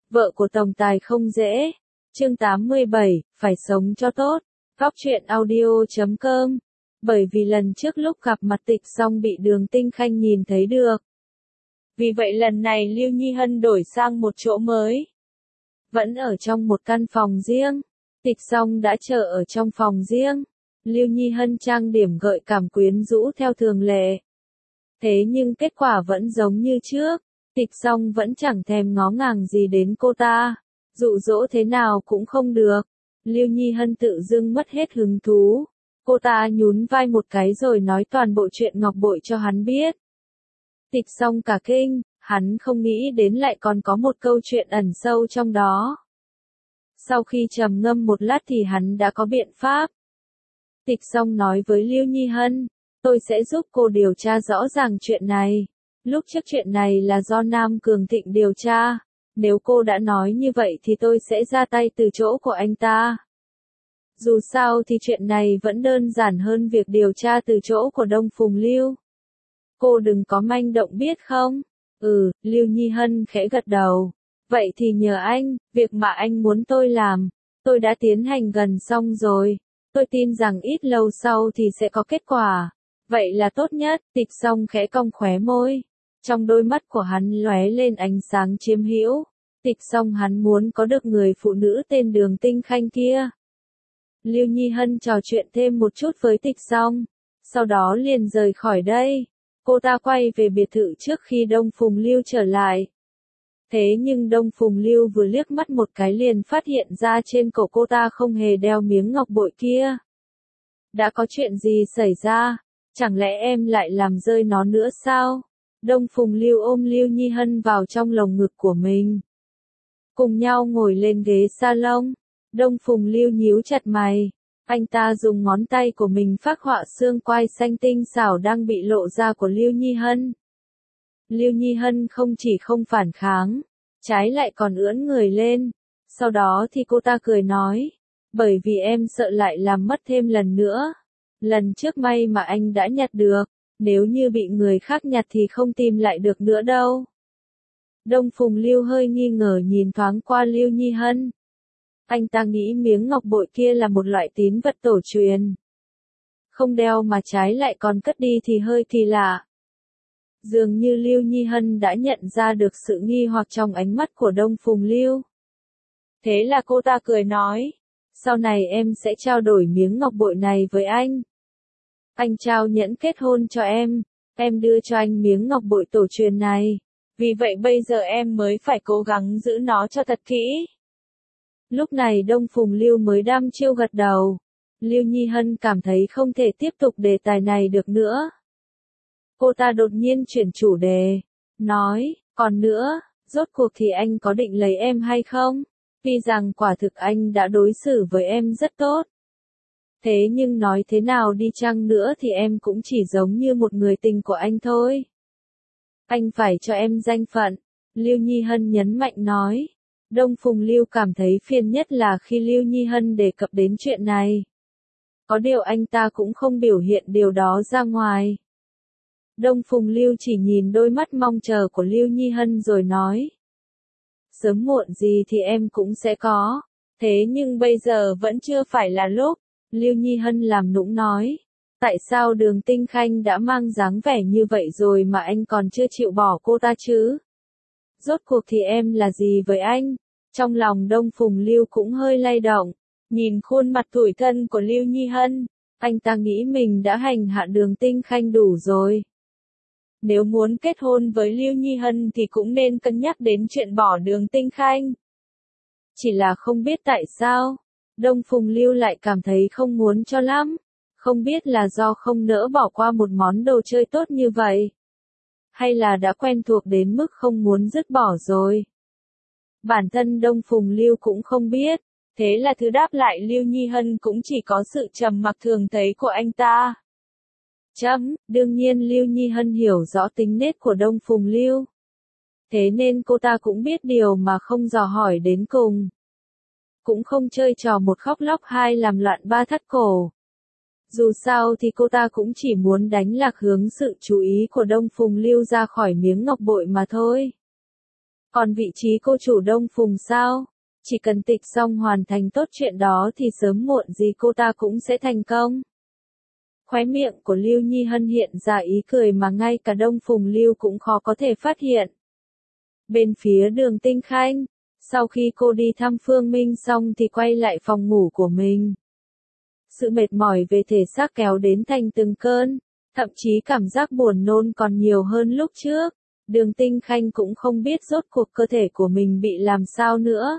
Vợ của tổng tài không dễ. Chương 87, phải sống cho tốt. Góc truyện audio.com. Bởi vì lần trước lúc gặp mặt Tịch Song bị Đường Tinh Khanh nhìn thấy được. Vì vậy lần này Lưu Nhi Hân đổi sang một chỗ mới. Vẫn ở trong một căn phòng riêng. Tịch Song đã chờ ở trong phòng riêng. Lưu Nhi Hân trang điểm gợi cảm quyến rũ theo thường lệ. Thế nhưng kết quả vẫn giống như trước. Tịch Song vẫn chẳng thèm ngó ngàng gì đến cô ta. Dụ dỗ thế nào cũng không được. Lưu Nhi Hân tự dưng mất hết hứng thú. Cô ta nhún vai một cái rồi nói toàn bộ chuyện ngọc bội cho hắn biết. Tịch Song cả kinh, hắn không nghĩ đến lại còn có một câu chuyện ẩn sâu trong đó. Sau khi trầm ngâm một lát thì hắn đã có biện pháp. Tịch Song nói với Lưu Nhi Hân, tôi sẽ giúp cô điều tra rõ ràng chuyện này. Lúc trước chuyện này là do Nam Cường Thịnh điều tra. Nếu cô đã nói như vậy thì tôi sẽ ra tay từ chỗ của anh ta. Dù sao thì chuyện này vẫn đơn giản hơn việc điều tra từ chỗ của Đông Phùng Lưu. Cô đừng có manh động biết không? Lưu Nhi Hân khẽ gật đầu. Vậy thì nhờ anh, việc mà anh muốn tôi làm, tôi đã tiến hành gần xong rồi. Tôi tin rằng ít lâu sau thì sẽ có kết quả. Vậy là tốt nhất. Tịch Song khẽ cong khóe môi. Trong đôi mắt của hắn lóe lên ánh sáng chiếm hữu. Tịch Song hắn muốn có được người phụ nữ tên Đường Tinh Khanh kia. Lưu Nhi Hân trò chuyện thêm một chút với Tịch Song. Sau đó liền rời khỏi đây. Cô ta quay về biệt thự trước khi Đông Phùng Lưu trở lại. Thế nhưng Đông Phùng Lưu vừa liếc mắt một cái liền phát hiện ra trên cổ cô ta không hề đeo miếng ngọc bội kia. Đã có chuyện gì xảy ra? Chẳng lẽ em lại làm rơi nó nữa sao? Đông Phùng Lưu ôm Lưu Nhi Hân vào trong lồng ngực của mình. Cùng nhau ngồi lên ghế salon. Đông Phùng Lưu nhíu chặt mày. Anh ta dùng ngón tay của mình phác họa xương quai xanh tinh xảo đang bị lộ ra của Lưu Nhi Hân. Lưu Nhi Hân không chỉ không phản kháng, trái lại còn ưỡn người lên. Sau đó thì cô ta cười nói, bởi vì em sợ lại làm mất thêm lần nữa. Lần trước may mà anh đã nhặt được, nếu như bị người khác nhặt thì không tìm lại được nữa đâu. Đông Phùng Lưu hơi nghi ngờ nhìn thoáng qua Lưu Nhi Hân. Anh ta nghĩ miếng ngọc bội kia là một loại tín vật tổ truyền. Không đeo mà trái lại còn cất đi thì hơi kỳ lạ. Dường như Lưu Nhi Hân đã nhận ra được sự nghi hoặc trong ánh mắt của Đông Phùng Lưu. Thế là cô ta cười nói, sau này em sẽ trao đổi miếng ngọc bội này với anh. Anh trao nhẫn kết hôn cho em đưa cho anh miếng ngọc bội tổ truyền này. Vì vậy bây giờ em mới phải cố gắng giữ nó cho thật kỹ. Lúc này Đông Phùng Lưu mới đăm chiêu gật đầu. Lưu Nhi Hân cảm thấy không thể tiếp tục đề tài này được nữa. Cô ta đột nhiên chuyển chủ đề, nói, còn nữa, rốt cuộc thì anh có định lấy em hay không? Tuy rằng quả thực anh đã đối xử với em rất tốt. Thế nhưng nói thế nào đi chăng nữa thì em cũng chỉ giống như một người tình của anh thôi. Anh phải cho em danh phận, Lưu Nhi Hân nhấn mạnh nói. Đông Phùng Lưu cảm thấy phiền nhất là khi Lưu Nhi Hân đề cập đến chuyện này. Có điều anh ta cũng không biểu hiện điều đó ra ngoài. Đông Phùng Lưu chỉ nhìn đôi mắt mong chờ của Lưu Nhi Hân rồi nói. Sớm muộn gì thì em cũng sẽ có. Thế nhưng bây giờ vẫn chưa phải là lúc. Lưu Nhi Hân làm nũng nói. Tại sao Đường Tinh Khanh đã mang dáng vẻ như vậy rồi mà anh còn chưa chịu bỏ cô ta chứ? Rốt cuộc thì em là gì với anh? Trong lòng Đông Phùng Lưu cũng hơi lay động. Nhìn khuôn mặt tủi thân của Lưu Nhi Hân, anh ta nghĩ mình đã hành hạ Đường Tinh Khanh đủ rồi. Nếu muốn kết hôn với Lưu Nhi Hân thì cũng nên cân nhắc đến chuyện bỏ Đường Tinh Khanh. Chỉ là không biết tại sao, Đông Phùng Lưu lại cảm thấy không muốn cho lắm. Không biết là do không nỡ bỏ qua một món đồ chơi tốt như vậy. Hay là đã quen thuộc đến mức không muốn dứt bỏ rồi. Bản thân Đông Phùng Lưu cũng không biết. Thế là thứ đáp lại Lưu Nhi Hân cũng chỉ có sự trầm mặc thường thấy của anh ta. Đương nhiên Lưu Nhi Hân hiểu rõ tính nết của Đông Phùng Lưu. Thế nên cô ta cũng biết điều mà không dò hỏi đến cùng. Cũng không chơi trò một khóc lóc hai làm loạn ba thắt cổ. Dù sao thì cô ta cũng chỉ muốn đánh lạc hướng sự chú ý của Đông Phùng Lưu ra khỏi miếng ngọc bội mà thôi. Còn vị trí cô chủ Đông Phùng sao? Chỉ cần Tịch Song hoàn thành tốt chuyện đó thì sớm muộn gì cô ta cũng sẽ thành công. Khóe miệng của Lưu Nhi Hân hiện ra ý cười mà ngay cả Đông Phùng Lưu cũng khó có thể phát hiện. Bên phía Đường Tinh Khanh, sau khi cô đi thăm Phương Minh xong thì quay lại phòng ngủ của mình. Sự mệt mỏi về thể xác kéo đến thành từng cơn, thậm chí cảm giác buồn nôn còn nhiều hơn lúc trước. Đường Tinh Khanh cũng không biết rốt cuộc cơ thể của mình bị làm sao nữa.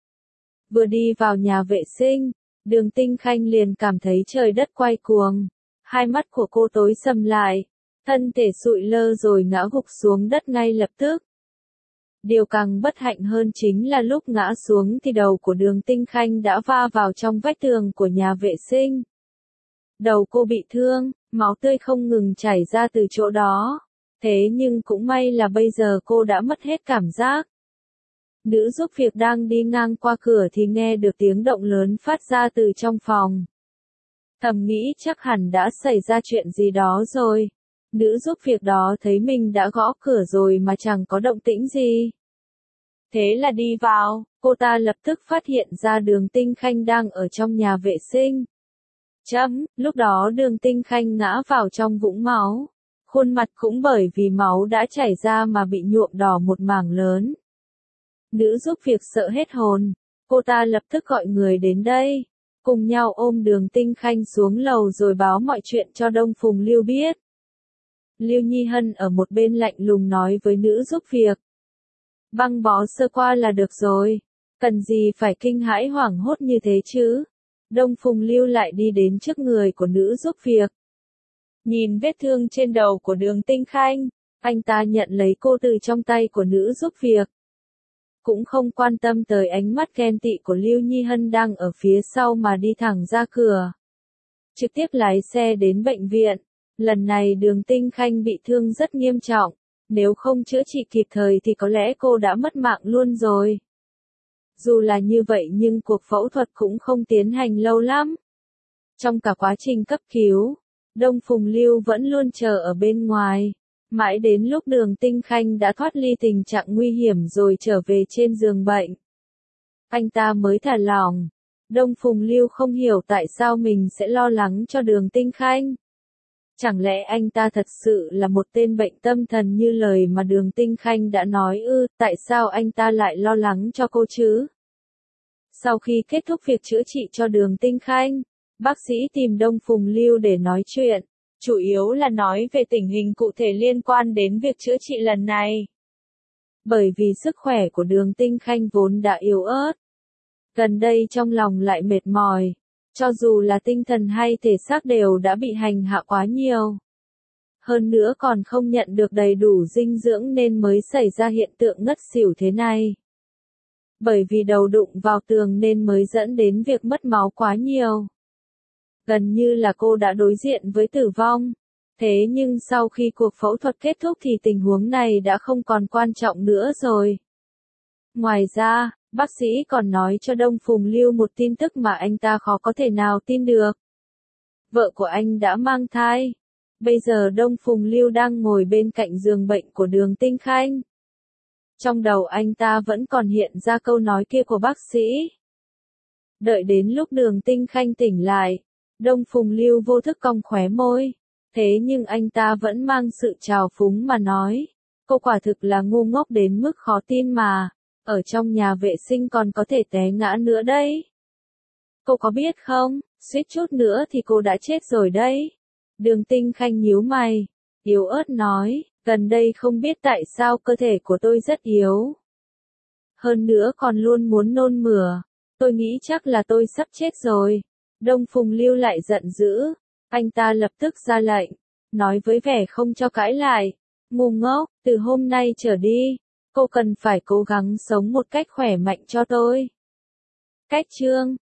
Vừa đi vào nhà vệ sinh, Đường Tinh Khanh liền cảm thấy trời đất quay cuồng. Hai mắt của cô tối sầm lại, thân thể sụi lơ rồi ngã gục xuống đất ngay lập tức. Điều càng bất hạnh hơn chính là lúc ngã xuống thì đầu của Đường Tinh Khanh đã va vào trong vách tường của nhà vệ sinh. Đầu cô bị thương, máu tươi không ngừng chảy ra từ chỗ đó. Thế nhưng cũng may là bây giờ cô đã mất hết cảm giác. Nữ giúp việc đang đi ngang qua cửa thì nghe được tiếng động lớn phát ra từ trong phòng. Thầm nghĩ chắc hẳn đã xảy ra chuyện gì đó rồi. Nữ giúp việc đó thấy mình đã gõ cửa rồi mà chẳng có động tĩnh gì. Thế là đi vào, cô ta lập tức phát hiện ra Đường Tinh Khanh đang ở trong nhà vệ sinh. Lúc đó Đường Tinh Khanh ngã vào trong vũng máu. Khuôn mặt cũng bởi vì máu đã chảy ra mà bị nhuộm đỏ một mảng lớn. Nữ giúp việc sợ hết hồn, cô ta lập tức gọi người đến đây, cùng nhau ôm Đường Tinh Khanh xuống lầu rồi báo mọi chuyện cho Đông Phùng Lưu biết. Lưu Nhi Hân ở một bên lạnh lùng nói với nữ giúp việc. Băng bó sơ qua là được rồi, cần gì phải kinh hãi hoảng hốt như thế chứ. Đông Phùng Lưu lại đi đến trước người của nữ giúp việc. Nhìn vết thương trên đầu của Đường Tinh Khanh, anh ta nhận lấy cô từ trong tay của nữ giúp việc. Cũng không quan tâm tới ánh mắt ghen tị của Lưu Nhi Hân đang ở phía sau mà đi thẳng ra cửa. Trực tiếp lái xe đến bệnh viện. Lần này Đường Tinh Khanh bị thương rất nghiêm trọng. Nếu không chữa trị kịp thời thì có lẽ cô đã mất mạng luôn rồi. Dù là như vậy nhưng cuộc phẫu thuật cũng không tiến hành lâu lắm. Trong cả quá trình cấp cứu, Đông Phùng Lưu vẫn luôn chờ ở bên ngoài. Mãi đến lúc Đường Tinh Khanh đã thoát ly tình trạng nguy hiểm rồi trở về trên giường bệnh, anh ta mới thả lỏng. Đông Phùng Lưu không hiểu tại sao mình sẽ lo lắng cho Đường Tinh Khanh. Chẳng lẽ anh ta thật sự là một tên bệnh tâm thần như lời mà Đường Tinh Khanh đã nói ư? Tại sao anh ta lại lo lắng cho cô chứ? Sau khi kết thúc việc chữa trị cho Đường Tinh Khanh, bác sĩ tìm Đông Phùng Lưu để nói chuyện. Chủ yếu là nói về tình hình cụ thể liên quan đến việc chữa trị lần này. Bởi vì sức khỏe của Đường Tinh Khanh vốn đã yếu ớt. Gần đây trong lòng lại mệt mỏi. Cho dù là tinh thần hay thể xác đều đã bị hành hạ quá nhiều. Hơn nữa còn không nhận được đầy đủ dinh dưỡng nên mới xảy ra hiện tượng ngất xỉu thế này. Bởi vì đầu đụng vào tường nên mới dẫn đến việc mất máu quá nhiều. Gần như là cô đã đối diện với tử vong. Thế nhưng sau khi cuộc phẫu thuật kết thúc thì tình huống này đã không còn quan trọng nữa rồi. Ngoài ra, bác sĩ còn nói cho Đông Phùng Lưu một tin tức mà anh ta khó có thể nào tin được. Vợ của anh đã mang thai. Bây giờ Đông Phùng Lưu đang ngồi bên cạnh giường bệnh của Đường Tinh Khanh. Trong đầu anh ta vẫn còn hiện ra câu nói kia của bác sĩ. Đợi đến lúc Đường Tinh Khanh tỉnh lại, Đông Phùng Lưu vô thức cong khóe môi. Thế nhưng anh ta vẫn mang sự trào phúng mà nói. Cô quả thực là ngu ngốc đến mức khó tin mà. Ở trong nhà vệ sinh còn có thể té ngã nữa đấy. Cô có biết không, suýt chút nữa thì cô đã chết rồi đấy. Đường Tinh Khanh nhíu mày, yếu ớt nói, gần đây không biết tại sao cơ thể của tôi rất yếu. Hơn nữa còn luôn muốn nôn mửa, tôi nghĩ chắc là tôi sắp chết rồi. Đông Phùng Lưu lại giận dữ, anh ta lập tức ra lệnh, nói với vẻ không cho cãi lại. Ngu ngốc, từ hôm nay trở đi, cô cần phải cố gắng sống một cách khỏe mạnh cho tôi. Cách chương